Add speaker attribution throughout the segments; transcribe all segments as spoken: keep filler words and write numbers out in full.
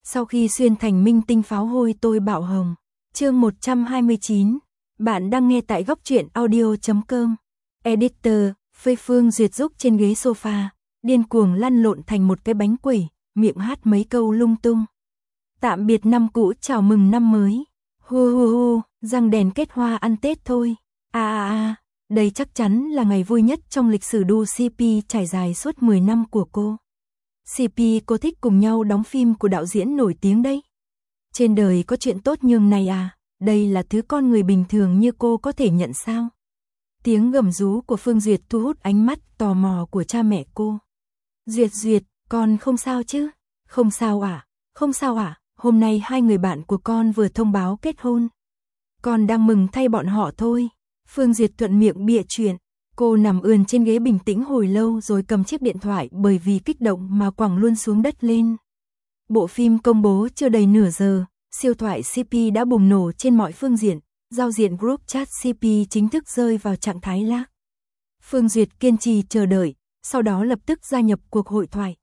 Speaker 1: Sau khi xuyên thành minh tinh pháo hôi tôi bạo hồng. Chương một trăm hai mươi chín. Bạn đang nghe tại góc truyện audio chấm com. Editor, Phê Phương Duyệt rúc trên ghế sofa, điên cuồng lăn lộn thành một cái bánh quẩy, miệng hát mấy câu lung tung. Tạm biệt năm cũ, chào mừng năm mới. Hu hu hu, răng đèn kết hoa ăn Tết thôi. À à à, đây chắc chắn là ngày vui nhất trong lịch sử đu xê pê trải dài suốt mười năm của cô. xê pê cô thích cùng nhau đóng phim của đạo diễn nổi tiếng đấy. Trên đời có chuyện tốt nhường này à, đây là thứ con người bình thường như cô có thể nhận sao? Tiếng gầm rú của Phương Duyệt thu hút ánh mắt tò mò của cha mẹ cô. Duyệt Duyệt, con không sao chứ? Không sao à? Không sao à? Hôm nay hai người bạn của con vừa thông báo kết hôn. Con đang mừng thay bọn họ thôi. Phương Duyệt thuận miệng bịa chuyện. Cô nằm ườn trên ghế bình tĩnh hồi lâu rồi cầm chiếc điện thoại bởi vì kích động mà quẳng luôn xuống đất lên. Bộ phim công bố chưa đầy nửa giờ, siêu thoại xê pê đã bùng nổ trên mọi phương diện, giao diện group chat xê pê chính thức rơi vào trạng thái lag. Phương Duyệt kiên trì chờ đợi, sau đó lập tức gia nhập cuộc hội thoại.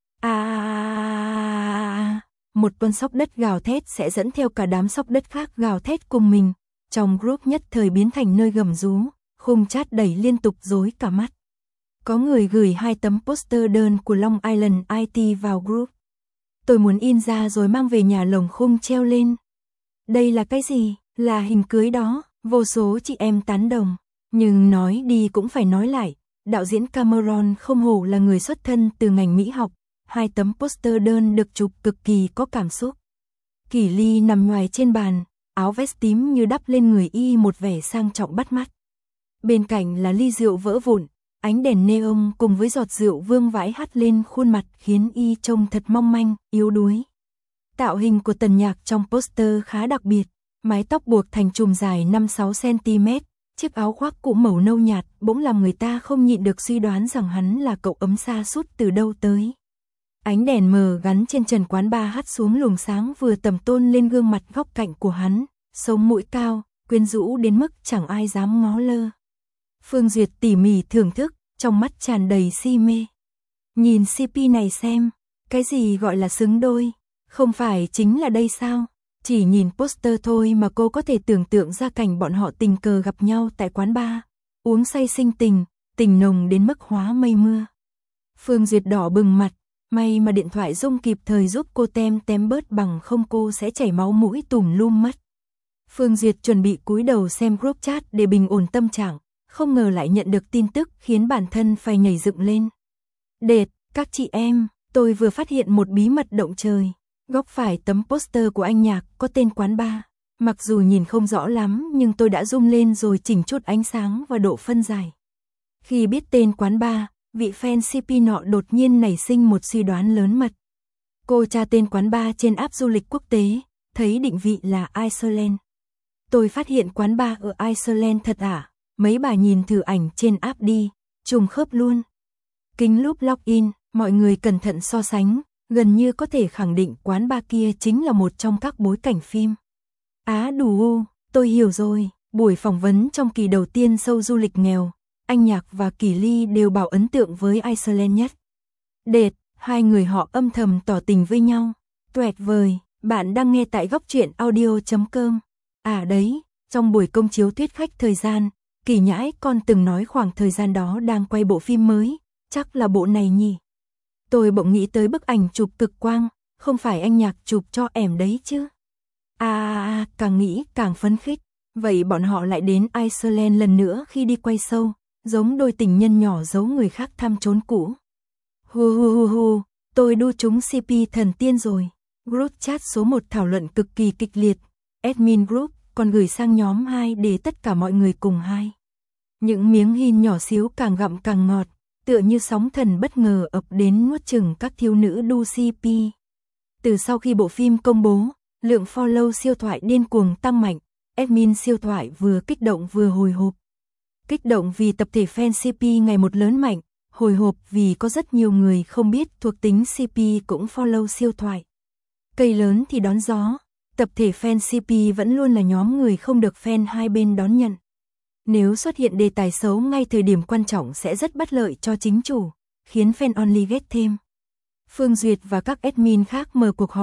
Speaker 1: À, một con sóc đất gào thét sẽ dẫn theo cả đám sóc đất khác gào thét cùng mình, trong group nhất thời biến thành nơi gầm rú. Khung chat đẩy liên tục rối cả mắt. Có người gửi hai tấm poster đơn của Long Island i tê vào group. Tôi muốn in ra rồi mang về nhà lồng khung treo lên. Đây là cái gì? Là hình cưới đó. Vô số chị em tán đồng. Nhưng nói đi cũng phải nói lại. Đạo diễn Cameron không hổ là người xuất thân từ ngành mỹ học. Hai tấm poster đơn được chụp cực kỳ có cảm xúc. Kỷ Ly nằm nhoài trên bàn, áo vest tím như đắp lên người y một vẻ sang trọng bắt mắt. Bên cạnh là ly rượu vỡ vụn, ánh đèn neon cùng với giọt rượu vương vãi hắt lên khuôn mặt khiến y trông thật mong manh, yếu đuối. Tạo hình của Tần Nhạc trong poster khá đặc biệt, mái tóc buộc thành chùm dài năm sáu xăng-ti-mét, chiếc áo khoác cũ màu nâu nhạt bỗng làm người ta không nhịn được suy đoán rằng hắn là cậu ấm sa sút từ đâu tới. Ánh đèn mờ gắn trên trần quán bar hắt xuống luồng sáng vừa tầm tôn lên gương mặt góc cạnh của hắn, sống mũi cao, quyến rũ đến mức chẳng ai dám ngó lơ. Phương Duyệt tỉ mỉ thưởng thức, trong mắt tràn đầy si mê. Nhìn xê pê này xem, cái gì gọi là xứng đôi, không phải chính là đây sao? Chỉ nhìn poster thôi mà cô có thể tưởng tượng ra cảnh bọn họ tình cờ gặp nhau tại quán bar, uống say sinh tình, tình nồng đến mức hóa mây mưa. Phương Duyệt đỏ bừng mặt, may mà điện thoại rung kịp thời giúp cô tem tém bớt bằng không cô sẽ chảy máu mũi tùm lum mất. Phương Duyệt chuẩn bị cúi đầu xem group chat để bình ổn tâm trạng. Không ngờ lại nhận được tin tức khiến bản thân phải nhảy dựng lên. Đệt, các chị em, tôi vừa phát hiện một bí mật động trời. Góc phải tấm poster của anh Nhạc có tên quán bar. Mặc dù nhìn không rõ lắm nhưng tôi đã zoom lên rồi chỉnh chút ánh sáng và độ phân giải. Khi biết tên quán bar, vị fan xê pê nọ đột nhiên nảy sinh một suy đoán lớn mật. Cô tra tên quán bar trên app du lịch quốc tế, thấy định vị là Iceland. Tôi phát hiện quán bar ở Iceland thật à? Mấy bà nhìn thử ảnh trên app đi, trùng khớp luôn. Kính lúp login, mọi người cẩn thận so sánh, gần như có thể khẳng định quán bar kia chính là một trong các bối cảnh phim. Á đủ u, tôi hiểu rồi, buổi phỏng vấn trong kỳ đầu tiên show du lịch nghèo, anh Nhạc và Kỷ Ly đều bảo ấn tượng với Iceland nhất. Đệt, hai người họ âm thầm tỏ tình với nhau. Tuyệt vời, bạn đang nghe tại góc truyện audio chấm com. À đấy, trong buổi công chiếu thuyết khách thời gian, Kỳ Nhãi con từng nói khoảng thời gian đó đang quay bộ phim mới, chắc là bộ này nhỉ. Tôi bỗng nghĩ tới bức ảnh chụp cực quang, không phải anh Nhạc chụp cho ẻm đấy chứ. À, à, càng nghĩ càng phấn khích, vậy bọn họ lại đến Iceland lần nữa khi đi quay show, giống đôi tình nhân nhỏ giấu người khác thăm chốn cũ. Hu hu hu hu, tôi đu trúng xê pê thần tiên rồi. Group chat số một thảo luận cực kỳ kịch liệt, admin group còn gửi sang nhóm hai để tất cả mọi người cùng hai. Những miếng hin nhỏ xíu càng gặm càng ngọt, tựa như sóng thần bất ngờ ập đến nuốt chửng các thiếu nữ đu xê pê. Từ sau khi bộ phim công bố, lượng follow siêu thoại điên cuồng tăng mạnh, admin siêu thoại vừa kích động vừa hồi hộp. Kích động vì tập thể fan xê pê ngày một lớn mạnh, hồi hộp vì có rất nhiều người không biết thuộc tính xê pê cũng follow siêu thoại. Cây lớn thì đón gió. Tập thể fan xê pê vẫn luôn là nhóm người không được fan hai bên đón nhận. Nếu xuất hiện đề tài xấu ngay thời điểm quan trọng sẽ rất bất lợi cho chính chủ, khiến fan only ghét thêm. Phương Duyệt và các admin khác mở cuộc họp,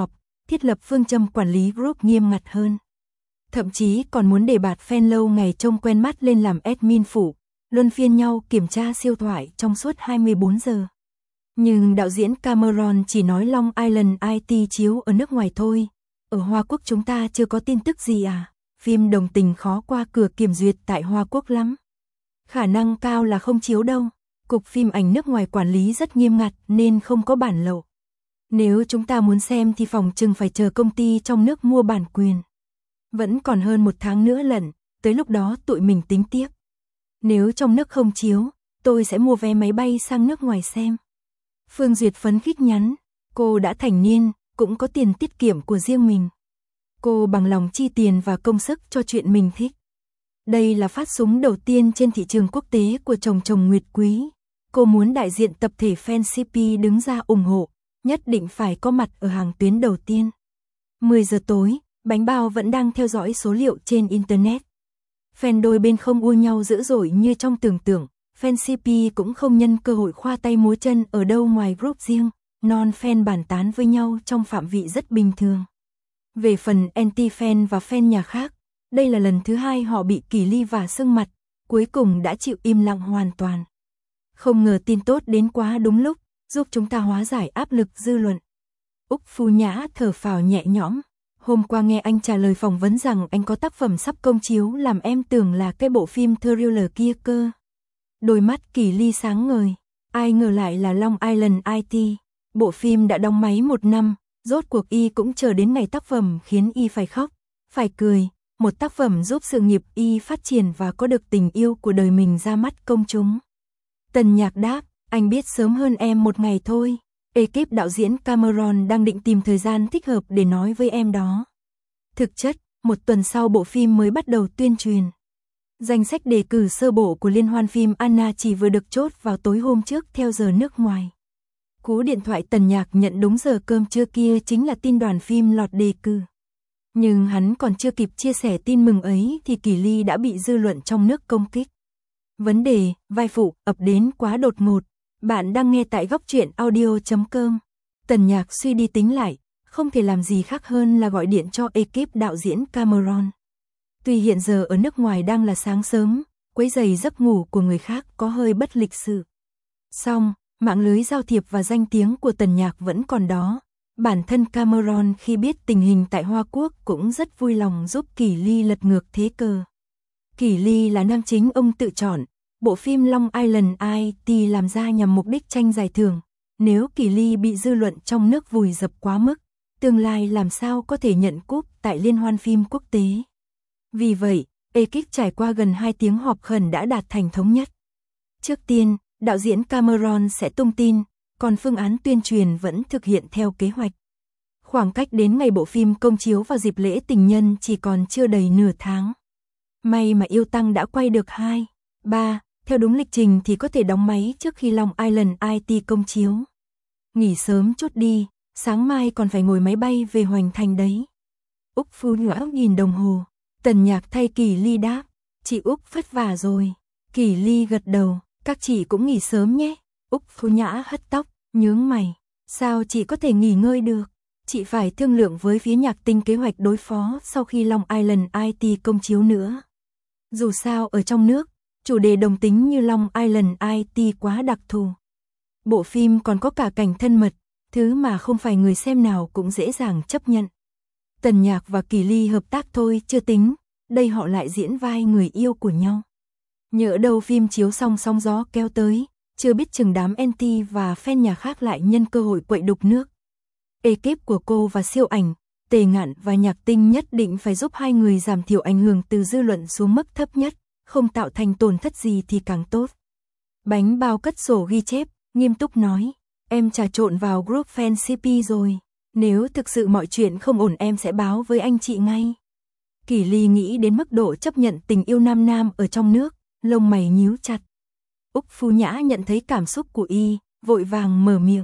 Speaker 1: thiết lập phương châm quản lý group nghiêm ngặt hơn. Thậm chí còn muốn để bạt fan lâu ngày trông quen mắt lên làm admin phụ, luân phiên nhau kiểm tra siêu thoại trong suốt hai mươi bốn giờ. Nhưng đạo diễn Cameron chỉ nói Long Island i tê chiếu ở nước ngoài thôi. Ở Hoa Quốc chúng ta chưa có tin tức gì à? Phim đồng tình khó qua cửa kiểm duyệt tại Hoa Quốc lắm. Khả năng cao là không chiếu đâu. Cục phim ảnh nước ngoài quản lý rất nghiêm ngặt nên không có bản lậu. Nếu chúng ta muốn xem thì phòng chừng phải chờ công ty trong nước mua bản quyền. Vẫn còn hơn một tháng nữa lận, tới lúc đó tụi mình tính tiếp. Nếu trong nước không chiếu, tôi sẽ mua vé máy bay sang nước ngoài xem. Phương Duyệt phấn khích nhắn, cô đã thành niên, cũng có tiền tiết kiệm của riêng mình. Cô bằng lòng chi tiền và công sức cho chuyện mình thích. Đây là phát súng đầu tiên trên thị trường quốc tế của chồng chồng Nguyệt Quý. Cô muốn đại diện tập thể fan xê pê đứng ra ủng hộ, nhất định phải có mặt ở hàng tuyến đầu tiên. mười giờ tối, Bánh Bao vẫn đang theo dõi số liệu trên Internet. Fan đôi bên không ua nhau dữ dội như trong tưởng tượng, fan xê pê cũng không nhân cơ hội khoa tay múa chân ở đâu ngoài group riêng, non fan bàn tán với nhau trong phạm vị rất bình thường. Về phần anti-fan và fan nhà khác, đây là lần thứ hai họ bị Kỳ Ly vả sưng mặt, cuối cùng đã chịu im lặng hoàn toàn. Không ngờ tin tốt đến quá đúng lúc, giúp chúng ta hóa giải áp lực dư luận. Úc Phu Nhã thở phào nhẹ nhõm. Hôm qua nghe anh trả lời phỏng vấn rằng anh có tác phẩm sắp công chiếu làm em tưởng là cái bộ phim thriller kia cơ. Đôi mắt Kỳ Ly sáng ngời, ai ngờ lại là Long Island i tê. Bộ phim đã đóng máy một năm, rốt cuộc y cũng chờ đến ngày tác phẩm khiến y phải khóc, phải cười. Một tác phẩm giúp sự nghiệp y phát triển và có được tình yêu của đời mình ra mắt công chúng. Tần Nhạc đáp, anh biết sớm hơn em một ngày thôi. Ekip đạo diễn Cameron đang định tìm thời gian thích hợp để nói với em đó. Thực chất, một tuần sau bộ phim mới bắt đầu tuyên truyền. Danh sách đề cử sơ bộ của liên hoan phim Anna chỉ vừa được chốt vào tối hôm trước theo giờ nước ngoài. Cú điện thoại Tần Nhạc nhận đúng giờ cơm trưa kia chính là tin đoàn phim lọt đề cử. Nhưng hắn còn chưa kịp chia sẻ tin mừng ấy thì Kỳ Ly đã bị dư luận trong nước công kích. Vấn đề, vai phụ, ập đến quá đột ngột. Bạn đang nghe tại góc truyện audio chấm com. Tần Nhạc suy đi tính lại, không thể làm gì khác hơn là gọi điện cho ekip đạo diễn Cameron. Tuy hiện giờ ở nước ngoài đang là sáng sớm, quấy rầy giấc ngủ của người khác có hơi bất lịch sự. Song, mạng lưới giao thiệp và danh tiếng của Tần Nhạc vẫn còn đó. Bản thân Cameron khi biết tình hình tại Hoa Quốc cũng rất vui lòng giúp Kỳ Ly lật ngược thế cờ. Kỳ Ly là nam chính ông tự chọn. Bộ phim Long Island i tê làm ra nhằm mục đích tranh giải thưởng. Nếu Kỳ Ly bị dư luận trong nước vùi dập quá mức, tương lai làm sao có thể nhận cúp tại liên hoan phim quốc tế. Vì vậy, ekip trải qua gần hai tiếng họp khẩn đã đạt thành thống nhất. Trước tiên, đạo diễn Cameron sẽ tung tin, còn phương án tuyên truyền vẫn thực hiện theo kế hoạch. Khoảng cách đến ngày bộ phim công chiếu vào dịp lễ tình nhân chỉ còn chưa đầy nửa tháng. May mà Yêu Tăng đã quay được hai, ba, theo đúng lịch trình thì có thể đóng máy trước khi Long Island i tê công chiếu. Nghỉ sớm chút đi, sáng mai còn phải ngồi máy bay về Hoành Thành đấy. Úc Phu Nhã nhìn đồng hồ, Tần Nhạc thay Kỳ Ly đáp, chị Úc vất vả rồi. Kỳ Ly gật đầu, các chị cũng nghỉ sớm nhé. Úc Phu Nhã hất tóc, nhướng mày, sao chị có thể nghỉ ngơi được? Chị phải thương lượng với phía Nhạc Tinh kế hoạch đối phó sau khi Long Island i tê công chiếu nữa. Dù sao ở trong nước, chủ đề đồng tính như Long Island i tê quá đặc thù. Bộ phim còn có cả cảnh thân mật, thứ mà không phải người xem nào cũng dễ dàng chấp nhận. Tần Nhạc và Kỳ Ly hợp tác thôi chưa tính, đây họ lại diễn vai người yêu của nhau. Nhỡ đâu phim chiếu xong sóng gió kéo tới, chưa biết chừng đám anti và fan nhà khác lại nhân cơ hội quậy đục nước. Ekip của cô và Siêu Ảnh, Tề Ngạn và Nhạc Tinh nhất định phải giúp hai người giảm thiểu ảnh hưởng từ dư luận xuống mức thấp nhất, không tạo thành tổn thất gì thì càng tốt. Bánh Bao cất sổ ghi chép, nghiêm túc nói, em trà trộn vào group fan xê pê rồi, nếu thực sự mọi chuyện không ổn em sẽ báo với anh chị ngay. Kỳ Ly nghĩ đến mức độ chấp nhận tình yêu nam nam ở trong nước, lông mày nhíu chặt. Úc Phu Nhã nhận thấy cảm xúc của y, vội vàng mở miệng.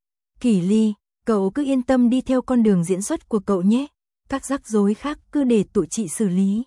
Speaker 1: Kỳ Ly, cậu cứ yên tâm đi theo con đường diễn xuất của cậu nhé, các rắc rối khác cứ để tụi chị xử lý.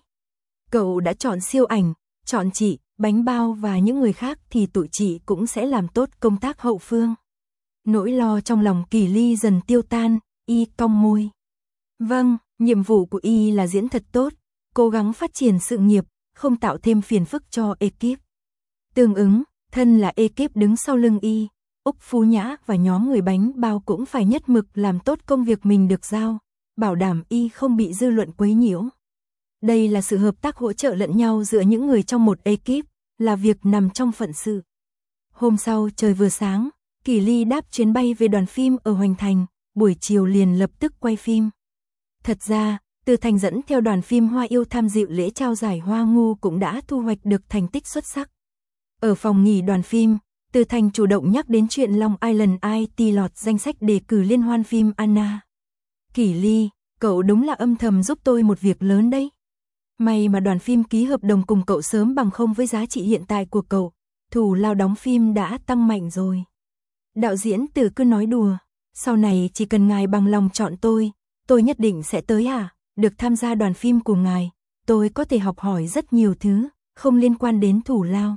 Speaker 1: Cậu đã chọn Siêu Ảnh, chọn chị, Bánh Bao và những người khác thì tụi chị cũng sẽ làm tốt công tác hậu phương. Nỗi lo trong lòng Kỳ Ly dần tiêu tan, y cong môi. Vâng, nhiệm vụ của y là diễn thật tốt, cố gắng phát triển sự nghiệp, không tạo thêm phiền phức cho ekip. Tương ứng, thân là ekip đứng sau lưng y, Úc Phú Nhã và nhóm người bánh bao cũng phải nhất mực làm tốt công việc mình được giao, bảo đảm y không bị dư luận quấy nhiễu. Đây là sự hợp tác hỗ trợ lẫn nhau giữa những người trong một ekip, là việc nằm trong phận sự. Hôm sau trời vừa sáng, Kỳ Ly đáp chuyến bay về đoàn phim ở Hoành Thành, buổi chiều liền lập tức quay phim. Thật ra, Từ Thành dẫn theo đoàn phim Hoa Yêu tham dự lễ trao giải Hoa Ngu cũng đã thu hoạch được thành tích xuất sắc. Ở phòng nghỉ đoàn phim, Từ Thành chủ động nhắc đến chuyện Long Island i tê lọt danh sách đề cử liên hoan phim Anna. Kỳ Ly, cậu đúng là âm thầm giúp tôi một việc lớn đấy. May mà đoàn phim ký hợp đồng cùng cậu sớm, bằng không với giá trị hiện tại của cậu, thù lao đóng phim đã tăng mạnh rồi. Đạo diễn Từ cứ nói đùa, sau này chỉ cần ngài bằng lòng chọn tôi, tôi nhất định sẽ tới à, được tham gia đoàn phim của ngài, tôi có thể học hỏi rất nhiều thứ, không liên quan đến thù lao.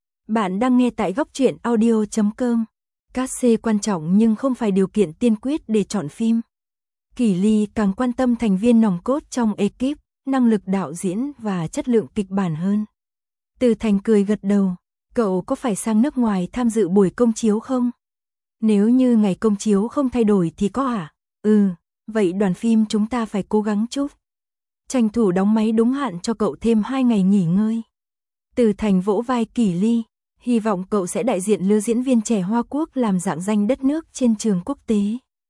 Speaker 1: Bạn đang nghe tại góc truyện audio chấm com. Cát xê quan trọng nhưng không phải điều kiện tiên quyết để chọn phim. Kỳ Ly càng quan tâm thành viên nòng cốt trong ekip, năng lực đạo diễn và chất lượng kịch bản hơn. Từ Thành cười gật đầu, cậu có phải sang nước ngoài tham dự buổi công chiếu không? Nếu như ngày công chiếu không thay đổi thì có à? Ừ, vậy đoàn phim chúng ta phải cố gắng chút. Tranh thủ đóng máy đúng hạn cho cậu thêm hai ngày nghỉ ngơi. Từ Thành vỗ vai Kỳ Ly, hy vọng cậu sẽ đại diện lứa diễn viên trẻ Hoa Quốc làm rạng danh đất nước trên trường quốc tế.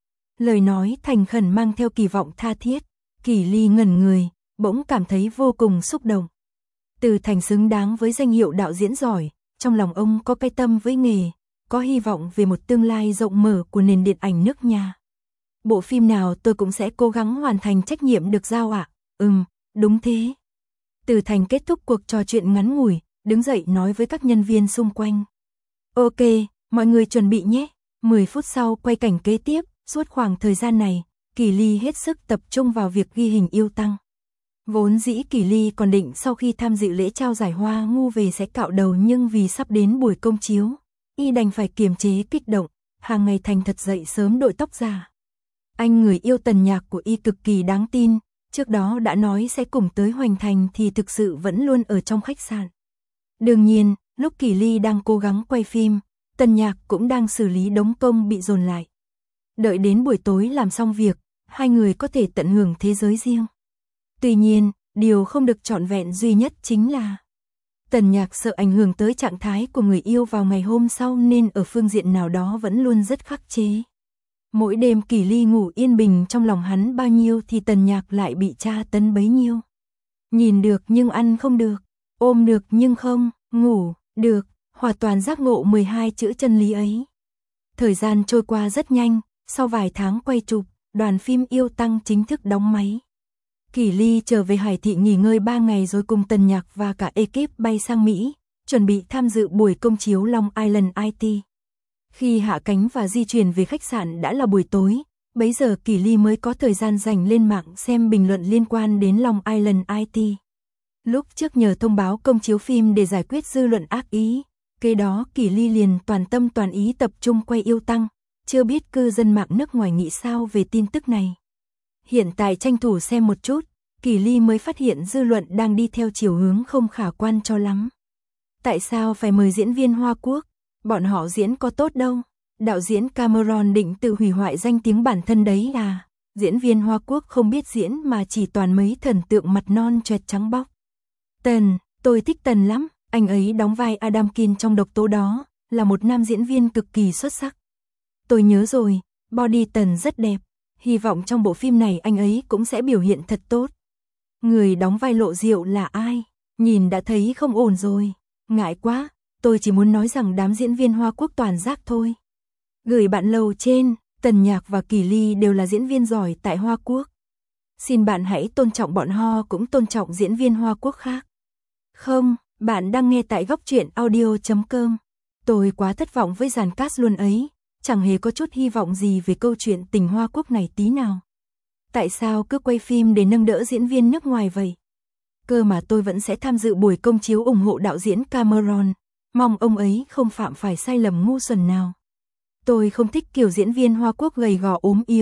Speaker 1: Lời nói thành khẩn mang theo kỳ vọng tha thiết, Kỳ Ly ngẩn người, bỗng cảm thấy vô cùng xúc động. Từ Thành xứng đáng với danh hiệu đạo diễn giỏi, trong lòng ông có cái tâm với nghề, có hy vọng về một tương lai rộng mở của nền điện ảnh nước nhà. Bộ phim nào tôi cũng sẽ cố gắng hoàn thành trách nhiệm được giao ạ. À? Ừm, đúng thế. Từ Thành kết thúc cuộc trò chuyện ngắn ngủi, đứng dậy nói với các nhân viên xung quanh. Ok, mọi người chuẩn bị nhé. mười phút sau quay cảnh kế tiếp, suốt khoảng thời gian này, Kỳ Ly hết sức tập trung vào việc ghi hình yêu tăng. Vốn dĩ Kỳ Ly còn định sau khi tham dự lễ trao giải Hoa Ngu về sẽ cạo đầu, nhưng vì sắp đến buổi công chiếu, y đành phải kiềm chế kích động, hàng ngày thành thật dậy sớm đội tóc giả. Anh người yêu Tần Nhạc của y cực kỳ đáng tin, trước đó đã nói sẽ cùng tới Hoành Thành thì thực sự vẫn luôn ở trong khách sạn. Đương nhiên, lúc Kỳ Ly đang cố gắng quay phim, Tần Nhạc cũng đang xử lý đống công bị dồn lại. Đợi đến buổi tối làm xong việc, hai người có thể tận hưởng thế giới riêng. Tuy nhiên, điều không được trọn vẹn duy nhất chính là Tần Nhạc sợ ảnh hưởng tới trạng thái của người yêu vào ngày hôm sau nên ở phương diện nào đó vẫn luôn rất khắc chế. Mỗi đêm Kỳ Ly ngủ yên bình trong lòng hắn bao nhiêu thì Tần Nhạc lại bị tra tấn bấy nhiêu. Nhìn được nhưng ăn không được, ôm được nhưng không, ngủ, được, hoàn toàn giác ngộ mười hai chữ chân lý ấy. Thời gian trôi qua rất nhanh, sau vài tháng quay chụp, đoàn phim Yêu Tăng chính thức đóng máy. Kỳ Ly trở về Hải Thị nghỉ ngơi ba ngày rồi cùng Tần Nhạc và cả ekip bay sang Mỹ, chuẩn bị tham dự buổi công chiếu Long Island i tê. Khi hạ cánh và di chuyển về khách sạn đã là buổi tối, bấy giờ Kỳ Ly mới có thời gian dành lên mạng xem bình luận liên quan đến Long Island i tê. Lúc trước nhờ thông báo công chiếu phim để giải quyết dư luận ác ý, kế đó Kỳ Ly liền toàn tâm toàn ý tập trung quay Yêu Tăng, chưa biết cư dân mạng nước ngoài nghĩ sao về tin tức này. Hiện tại tranh thủ xem một chút, Kỳ Ly mới phát hiện dư luận đang đi theo chiều hướng không khả quan cho lắm. Tại sao phải mời diễn viên Hoa Quốc? Bọn họ diễn có tốt đâu. Đạo diễn Cameron định tự hủy hoại danh tiếng bản thân đấy à? Diễn viên Hoa Quốc không biết diễn mà chỉ toàn mấy thần tượng mặt non choẹt trắng bóc. Tần, tôi thích Tần lắm, anh ấy đóng vai Adam Kin trong Độc Tố đó, là một nam diễn viên cực kỳ xuất sắc. Tôi nhớ rồi, body Tần rất đẹp, hy vọng trong bộ phim này anh ấy cũng sẽ biểu hiện thật tốt. Người đóng vai Lộ Diệu là ai? Nhìn đã thấy không ổn rồi, ngại quá, tôi chỉ muốn nói rằng đám diễn viên Hoa Quốc toàn rác thôi. Gửi bạn lầu trên, Tần Nhạc và Kỳ Ly đều là diễn viên giỏi tại Hoa Quốc. Xin bạn hãy tôn trọng bọn họ cũng tôn trọng diễn viên Hoa Quốc khác. Không, bạn đang nghe tại góc truyện audio chấm com. Tôi quá thất vọng với dàn cast luôn ấy, chẳng hề có chút hy vọng gì về câu chuyện tình Hoa Quốc này tí nào. Tại sao cứ quay phim để nâng đỡ diễn viên nước ngoài vậy? Cơ mà tôi vẫn sẽ tham dự buổi công chiếu ủng hộ đạo diễn Cameron, mong ông ấy không phạm phải sai lầm ngu xuẩn nào. Tôi không thích kiểu diễn viên Hoa Quốc gầy gò ốm yếu,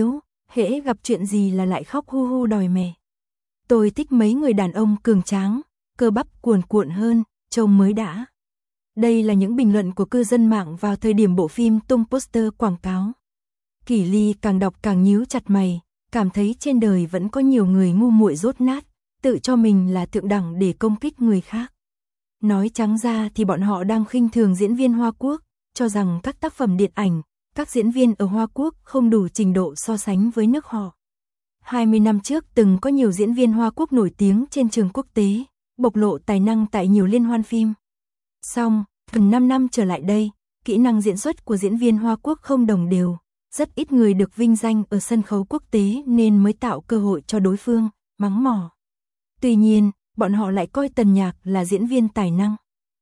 Speaker 1: hễ gặp chuyện gì là lại khóc hu hu đòi mẹ. Tôi thích mấy người đàn ông cường tráng, cơ bắp cuồn cuộn hơn, trông mới đã. Đây là những bình luận của cư dân mạng vào thời điểm bộ phim tung poster quảng cáo. Kỷ Ly càng đọc càng nhíu chặt mày, cảm thấy trên đời vẫn có nhiều người ngu muội dốt nát, tự cho mình là thượng đẳng để công kích người khác. Nói trắng ra thì bọn họ đang khinh thường diễn viên Hoa Quốc, cho rằng các tác phẩm điện ảnh, các diễn viên ở Hoa Quốc không đủ trình độ so sánh với nước họ. hai mươi năm trước từng có nhiều diễn viên Hoa Quốc nổi tiếng trên trường quốc tế, bộc lộ tài năng tại nhiều liên hoan phim. Song, gần năm năm trở lại đây, kỹ năng diễn xuất của diễn viên Hoa Quốc không đồng đều, rất ít người được vinh danh ở sân khấu quốc tế nên mới tạo cơ hội cho đối phương, mắng mỏ. Tuy nhiên, bọn họ lại coi Tần Nhạc là diễn viên tài năng.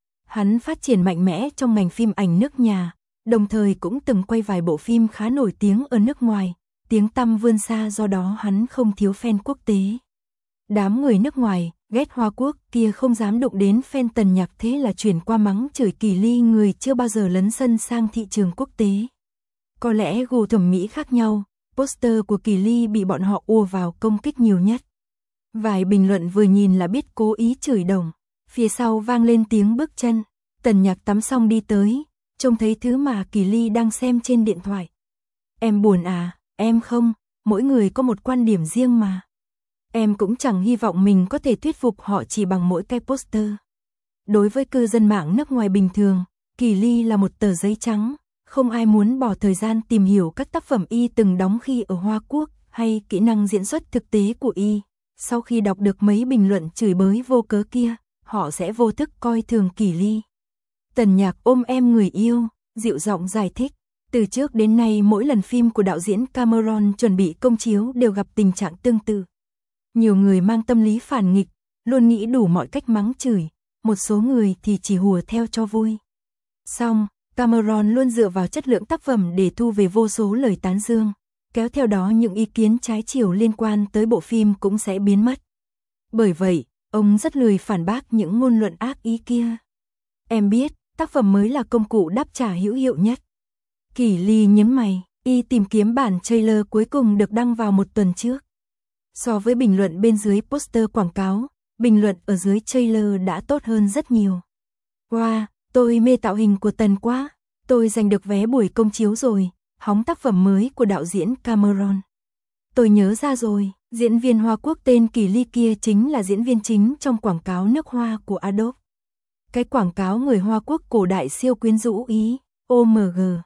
Speaker 1: Hắn phát triển mạnh mẽ trong ngành phim ảnh nước nhà, đồng thời cũng từng quay vài bộ phim khá nổi tiếng ở nước ngoài, tiếng tăm vươn xa do đó hắn không thiếu fan quốc tế. Đám người nước ngoài, ghét Hoa Quốc kia không dám đụng đến fan Tần Nhạc thế là chuyển qua mắng chửi Kỷ Ly người chưa bao giờ lấn sân sang thị trường quốc tế. Có lẽ gu thẩm mỹ khác nhau, poster của Kỷ Ly bị bọn họ ùa vào công kích nhiều nhất. Vài bình luận vừa nhìn là biết cố ý chửi đồng, phía sau vang lên tiếng bước chân, Tần Nhạc tắm xong đi tới, trông thấy thứ mà Kỷ Ly đang xem trên điện thoại. Em buồn à, em không, mỗi người có một quan điểm riêng mà. Em cũng chẳng hy vọng mình có thể thuyết phục họ chỉ bằng mỗi cái poster. Đối với cư dân mạng nước ngoài bình thường, Kỷ Ly là một tờ giấy trắng, không ai muốn bỏ thời gian tìm hiểu các tác phẩm y từng đóng khi ở Hoa Quốc hay kỹ năng diễn xuất thực tế của y. Sau khi đọc được mấy bình luận chửi bới vô cớ kia, họ sẽ vô thức coi thường Kỷ Ly. Tần Nhạc ôm em người yêu, dịu giọng giải thích. Từ trước đến nay mỗi lần phim của đạo diễn Cameron chuẩn bị công chiếu đều gặp tình trạng tương tự. Nhiều người mang tâm lý phản nghịch, luôn nghĩ đủ mọi cách mắng chửi, một số người thì chỉ hùa theo cho vui. Song, Cameron luôn dựa vào chất lượng tác phẩm để thu về vô số lời tán dương, kéo theo đó những ý kiến trái chiều liên quan tới bộ phim cũng sẽ biến mất. Bởi vậy, ông rất lười phản bác những ngôn luận ác ý kia. Em biết, tác phẩm mới là công cụ đáp trả hữu hiệu nhất. Kỷ Ly nhấn mày, y tìm kiếm bản trailer cuối cùng được đăng vào một tuần trước. So với bình luận bên dưới poster quảng cáo, bình luận ở dưới trailer đã tốt hơn rất nhiều. Wow, tôi mê tạo hình của Tần quá, tôi giành được vé buổi công chiếu rồi, hóng tác phẩm mới của đạo diễn Cameron. Tôi nhớ ra rồi, diễn viên Hoa Quốc tên Kỷ Ly kia chính là diễn viên chính trong quảng cáo nước hoa của Adobe. Cái quảng cáo người Hoa Quốc cổ đại siêu quyến rũ Ý, ô em giê.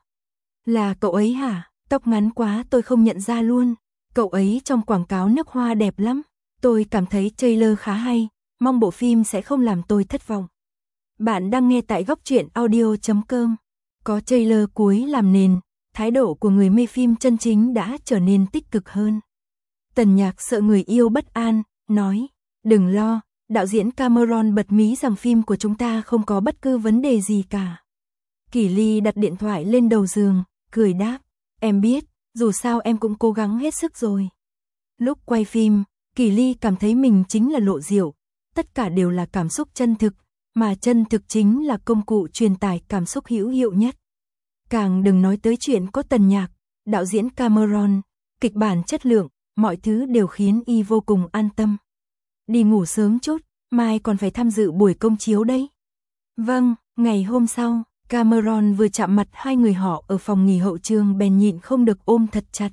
Speaker 1: Là cậu ấy hả? Tóc ngắn quá tôi không nhận ra luôn. Cậu ấy trong quảng cáo nước hoa đẹp lắm. Tôi cảm thấy trailer khá hay, mong bộ phim sẽ không làm tôi thất vọng. Bạn đang nghe tại góc truyện audio chấm com. Có trailer cuối làm nền, thái độ của người mê phim chân chính đã trở nên tích cực hơn. Tần Nhạc sợ người yêu bất an, nói, đừng lo, đạo diễn Cameron bật mí rằng phim của chúng ta không có bất cứ vấn đề gì cả. Kỷ Ly đặt điện thoại lên đầu giường, cười đáp, em biết, dù sao em cũng cố gắng hết sức rồi. Lúc quay phim, Kỷ Ly cảm thấy mình chính là lộ diệu, tất cả đều là cảm xúc chân thực, mà chân thực chính là công cụ truyền tải cảm xúc hữu hiệu nhất. Càng đừng nói tới chuyện có Tần Nhạc, đạo diễn Cameron, kịch bản chất lượng, mọi thứ đều khiến y vô cùng an tâm. Đi ngủ sớm chút, mai còn phải tham dự buổi công chiếu đấy. Vâng, ngày hôm sau, Cameron vừa chạm mặt hai người họ ở phòng nghỉ hậu trường bèn nhịn không được ôm thật chặt.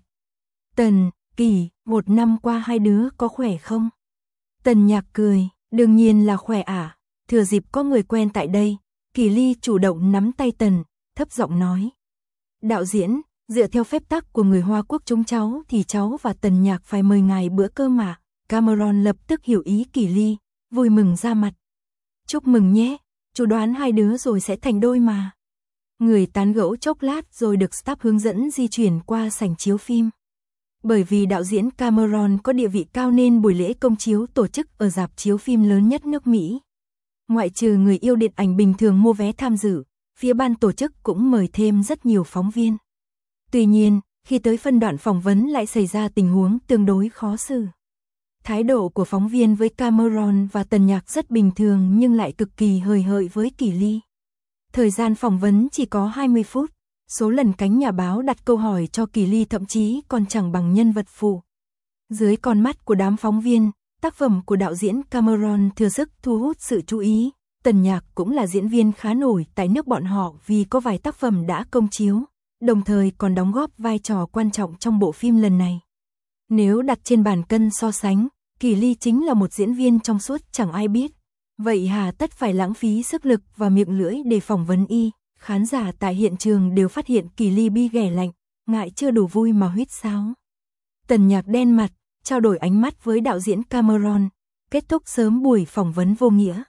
Speaker 1: Tần, Kỷ, một năm qua hai đứa có khỏe không? Tần Nhạc cười, đương nhiên là khỏe à, thừa dịp có người quen tại đây, Kỷ Ly chủ động nắm tay Tần, thấp giọng nói. Đạo diễn, dựa theo phép tắc của người Hoa Quốc chúng cháu thì cháu và Tần Nhạc phải mời ngài bữa cơm mà. Cameron lập tức hiểu ý Kỷ Ly, vui mừng ra mặt. Chúc mừng nhé, chú đoán hai đứa rồi sẽ thành đôi mà. Người tán gẫu chốc lát rồi được staff hướng dẫn di chuyển qua sảnh chiếu phim. Bởi vì đạo diễn Cameron có địa vị cao nên buổi lễ công chiếu tổ chức ở rạp chiếu phim lớn nhất nước Mỹ. Ngoại trừ người yêu điện ảnh bình thường mua vé tham dự, phía ban tổ chức cũng mời thêm rất nhiều phóng viên. Tuy nhiên, khi tới phân đoạn phỏng vấn lại xảy ra tình huống tương đối khó xử. Thái độ của phóng viên với Cameron và Tần Nhạc rất bình thường nhưng lại cực kỳ hời hợt với Kỷ Ly. Thời gian phỏng vấn chỉ có hai mươi phút, Số lần cánh nhà báo đặt câu hỏi cho Kỳ Ly thậm chí còn chẳng bằng nhân vật phụ. Dưới con mắt của đám phóng viên, tác phẩm của đạo diễn Cameron thừa sức thu hút sự chú ý. Tần Nhạc cũng là diễn viên khá nổi tại nước bọn họ vì có vài tác phẩm đã công chiếu, đồng thời còn đóng góp vai trò quan trọng trong bộ phim lần này. Nếu đặt trên bàn cân so sánh, Kỳ Ly chính là một diễn viên trong suốt chẳng ai biết. Vậy hà tất phải lãng phí sức lực và miệng lưỡi để phỏng vấn y. Khán giả tại hiện trường đều phát hiện Kỳ Ly bi ghẻ lạnh, ngại chưa đủ vui mà huýt sáo. Tần Nhạc đen mặt, trao đổi ánh mắt với đạo diễn Cameron, kết thúc sớm buổi phỏng vấn vô nghĩa.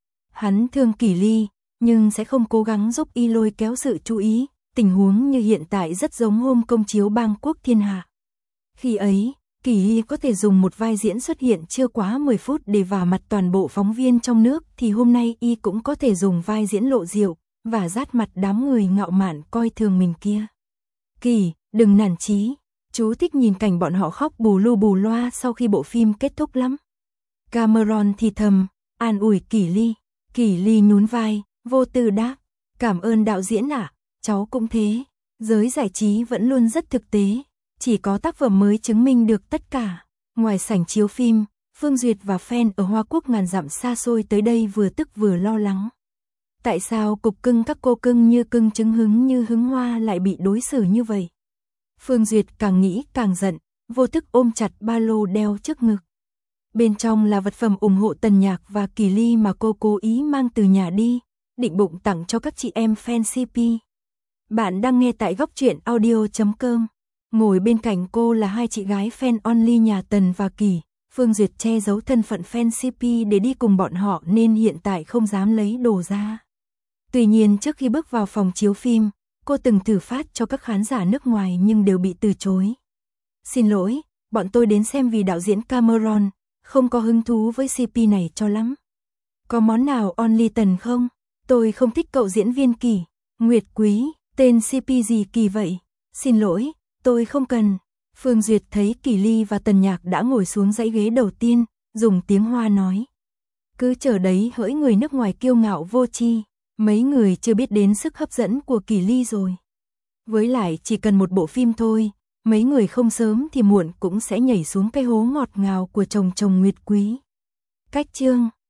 Speaker 1: Hắn thương Kỳ Ly, nhưng sẽ không cố gắng giúp y lôi kéo sự chú ý, tình huống như hiện tại rất giống hôm công chiếu Bang Quốc Thiên Hạ. Khi ấy, Kỳ Ly có thể dùng một vai diễn xuất hiện chưa quá mười phút để vả mặt toàn bộ phóng viên trong nước, thì hôm nay y cũng có thể dùng vai diễn lộ diệu và rát mặt đám người ngạo mạn coi thường mình kia. Kỳ, đừng nản chí, chú thích nhìn cảnh bọn họ khóc bù lu bù loa sau khi bộ phim kết thúc lắm. Cameron thì thầm, an ủi Kỳ Ly. Kỳ Ly nhún vai, vô tư đáp, cảm ơn đạo diễn ạ, cháu cũng thế. Giới giải trí vẫn luôn rất thực tế, chỉ có tác phẩm mới chứng minh được tất cả. Ngoài sảnh chiếu phim, Phương Duyệt và fan ở Hoa Quốc ngàn dặm xa xôi tới đây vừa tức vừa lo lắng. Tại sao cục cưng các cô cưng như cưng trứng hứng như hứng hoa lại bị đối xử như vậy? Phương Duyệt càng nghĩ càng giận, vô thức ôm chặt ba lô đeo trước ngực. Bên trong là vật phẩm ủng hộ Tần Nhạc và Kỳ Ly mà cô cố ý mang từ nhà đi, định bụng tặng cho các chị em fan xê pê. Bạn đang nghe tại góc truyện audio chấm com. Ngồi bên cạnh cô là hai chị gái fan only nhà Tần và Kỳ. Phương Duyệt che giấu thân phận fan xê pê để đi cùng bọn họ nên hiện tại không dám lấy đồ ra. Tuy nhiên trước khi bước vào phòng chiếu phim, cô từng thử phát cho các khán giả nước ngoài nhưng đều bị từ chối. Xin lỗi, bọn tôi đến xem vì đạo diễn Cameron, không có hứng thú với xê pê này cho lắm. Có món nào only Tần không? Tôi không thích cậu diễn viên Kỳ, Nguyệt Quý, tên xê pê gì kỳ vậy? Xin lỗi, tôi không cần. Phương Duyệt thấy Kỳ Ly và Tần Nhạc đã ngồi xuống dãy ghế đầu tiên, dùng tiếng Hoa nói. Cứ chờ đấy hỡi người nước ngoài kiêu ngạo vô tri, mấy người chưa biết đến sức hấp dẫn của Kỳ Ly rồi. Với lại chỉ cần một bộ phim thôi, mấy người không sớm thì muộn cũng sẽ nhảy xuống cái hố ngọt ngào của chồng chồng Nguyệt Quý. Cách chương